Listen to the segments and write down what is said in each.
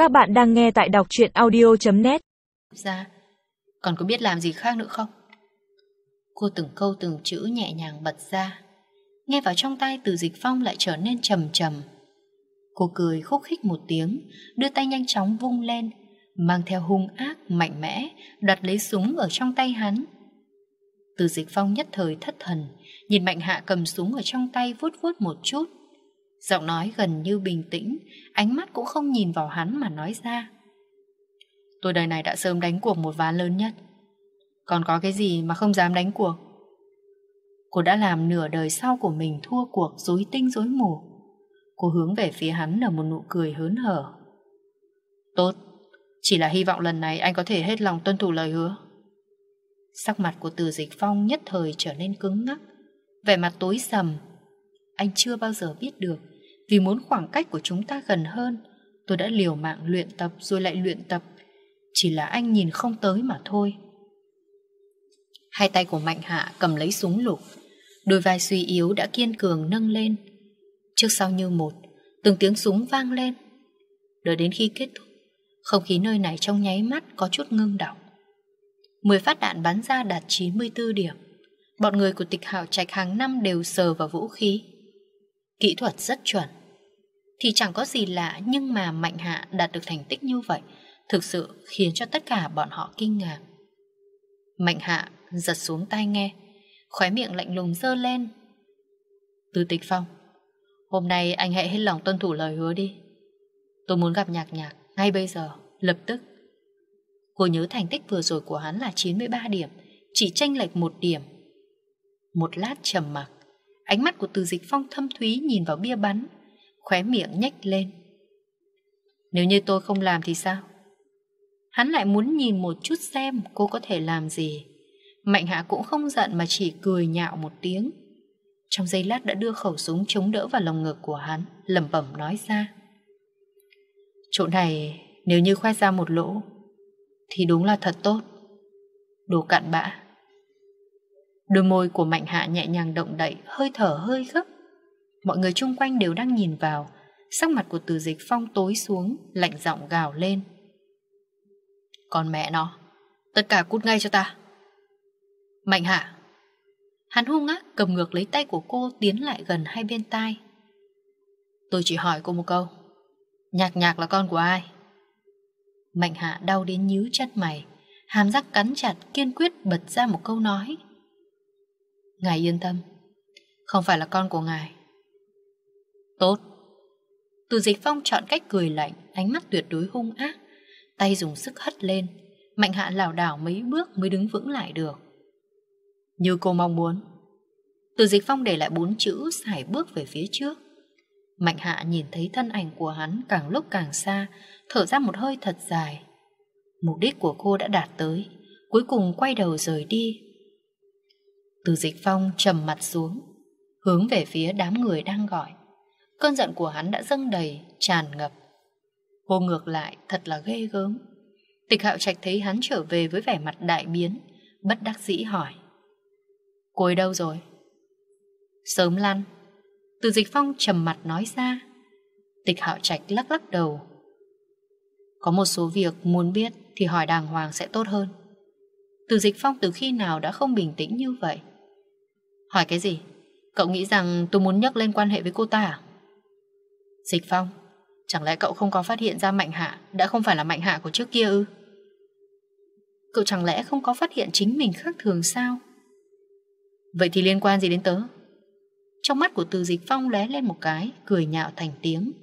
Các bạn đang nghe tại đọc truyện audio.net. Ra, còn có biết làm gì khác nữa không? Cô từng câu từng chữ nhẹ nhàng bật ra. Nghe vào trong tai Từ Dịch Phong lại trở nên trầm trầm. Cô cười khúc khích một tiếng, đưa tay nhanh chóng vung lên, mang theo hung ác mạnh mẽ, đoạt lấy súng ở trong tay hắn. Từ Dịch Phong nhất thời thất thần, nhìn Mạnh Hạ cầm súng ở trong tay vuốt vuốt một chút. Giọng nói gần như bình tĩnh, ánh mắt cũng không nhìn vào hắn mà nói ra: tôi đời này đã sớm đánh cuộc một ván lớn nhất, còn có cái gì mà không dám đánh cuộc. Cô đã làm nửa đời sau của mình thua cuộc rối tinh rối mù. Cô hướng về phía hắn nở một nụ cười hớn hở. Tốt, chỉ là hy vọng lần này anh có thể hết lòng tuân thủ lời hứa. Sắc mặt của Từ Dịch Phong nhất thời trở nên cứng ngắc, vẻ mặt tối sầm. Anh chưa bao giờ biết được, vì muốn khoảng cách của chúng ta gần hơn, tôi đã liều mạng luyện tập rồi lại luyện tập. Chỉ là anh nhìn không tới mà thôi. Hai tay của Mạnh Hạ cầm lấy súng lục, đôi vai suy yếu đã kiên cường nâng lên. Trước sau như một, từng tiếng súng vang lên. Đợi đến khi kết thúc, không khí nơi này trong nháy mắt có chút ngưng đọng. 10 phát đạn bắn ra đạt 94 điểm. Bọn người của Tịch Hạo Trạch hàng năm đều sờ vào vũ khí. Kỹ thuật rất chuẩn. Thì chẳng có gì lạ, nhưng mà Mạnh Hạ đạt được thành tích như vậy thực sự khiến cho tất cả bọn họ kinh ngạc. Mạnh Hạ giật xuống tai nghe, khóe miệng lạnh lùng giơ lên. Từ Tịch Phong, hôm nay anh hãy hết lòng tuân thủ lời hứa đi. Tôi muốn gặp Nhạc Nhạc ngay bây giờ, lập tức. Cô nhớ thành tích vừa rồi của hắn là 93 điểm, chỉ chênh lệch 1 điểm. Một lát trầm mặc, ánh mắt của Từ Dịch Phong thâm thúy nhìn vào bia bắn, khóe miệng nhếch lên. Nếu như tôi không làm thì sao? Hắn lại muốn nhìn một chút xem cô có thể làm gì. Mạnh Hạ cũng không giận mà chỉ cười nhạo một tiếng. Trong giây lát đã đưa khẩu súng chống đỡ vào lồng ngực của hắn, lẩm bẩm nói ra: chỗ này nếu như khoét ra một lỗ thì đúng là thật tốt. Đồ cặn bã. Đôi môi của Mạnh Hạ nhẹ nhàng động đậy, hơi thở hơi gấp. Mọi người chung quanh đều đang nhìn vào. Sắc mặt của Từ Dịch Phong tối xuống, lạnh giọng gào lên: còn mẹ nó, tất cả cút ngay cho ta. Mạnh Hạ. Hắn hung ác cầm ngược lấy tay của cô, tiến lại gần hai bên tai. Tôi chỉ hỏi cô một câu, Nhạc Nhạc là con của ai? Mạnh Hạ đau đến nhíu chân mày, hàm răng cắn chặt, kiên quyết bật ra một câu nói: ngài yên tâm, không phải là con của ngài. Tốt. Từ Dịch Phong chọn cách cười lạnh, ánh mắt tuyệt đối hung ác, tay dùng sức hất lên. Mạnh Hạ lảo đảo mấy bước mới đứng vững lại được. Như cô mong muốn. Từ Dịch Phong để lại 4 chữ, sải bước về phía trước. Mạnh Hạ nhìn thấy thân ảnh của hắn càng lúc càng xa, thở ra một hơi thật dài. Mục đích của cô đã đạt tới, cuối cùng quay đầu rời đi. Từ Dịch Phong trầm mặt xuống, hướng về phía đám người đang gọi. Cơn giận của hắn đã dâng đầy, tràn ngập. Cô ngược lại thật là ghê gớm. Tịch Hạo Trạch thấy hắn trở về với vẻ mặt đại biến, bất đắc dĩ hỏi: cô ấy đâu rồi? Sớm lăn. Từ Dịch Phong trầm mặt nói ra. Tịch Hạo Trạch lắc lắc đầu. Có một số việc muốn biết thì hỏi đàng hoàng sẽ tốt hơn. Từ Dịch Phong từ khi nào đã không bình tĩnh như vậy? Hỏi cái gì? Cậu nghĩ rằng tôi muốn nhắc lên quan hệ với cô ta à? Dịch Phong, chẳng lẽ cậu không có phát hiện ra Mạnh Hạ đã không phải là Mạnh Hạ của trước kia ư? Cậu chẳng lẽ không có phát hiện chính mình khác thường sao? Vậy thì liên quan gì đến tớ? Trong mắt của Từ Dịch Phong lóe lên một cái, cười nhạo thành tiếng.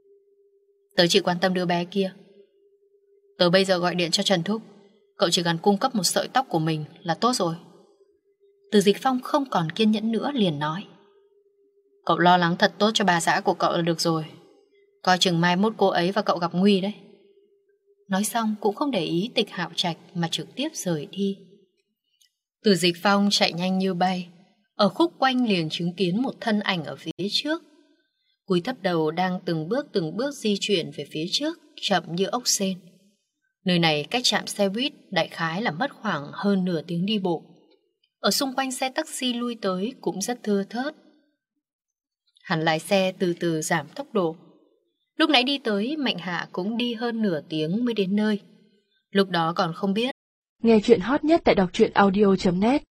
Tớ chỉ quan tâm đứa bé kia. Tớ bây giờ gọi điện cho Trần Thúc, cậu chỉ cần cung cấp một sợi tóc của mình là tốt rồi. Từ Dịch Phong không còn kiên nhẫn nữa, liền nói: cậu lo lắng thật tốt cho bà xã của cậu là được rồi. Coi chừng mai mốt cô ấy và cậu gặp nguy đấy. Nói xong cũng không để ý Tịch Hạo Trạch mà trực tiếp rời đi. Từ Dịch Phong chạy nhanh như bay. Ở khúc quanh liền chứng kiến một thân ảnh ở phía trước. Cúi thấp đầu đang từng bước di chuyển về phía trước, chậm như ốc sên. Nơi này cách trạm xe buýt đại khái là mất khoảng hơn nửa tiếng đi bộ. Ở xung quanh xe taxi lui tới cũng rất thưa thớt. Hắn lái xe từ từ giảm tốc độ. Lúc nãy đi tới, Mạnh Hạ cũng đi hơn nửa tiếng mới đến nơi. Lúc đó còn không biết. Nghe chuyện hot nhất tại đọc truyện audio.net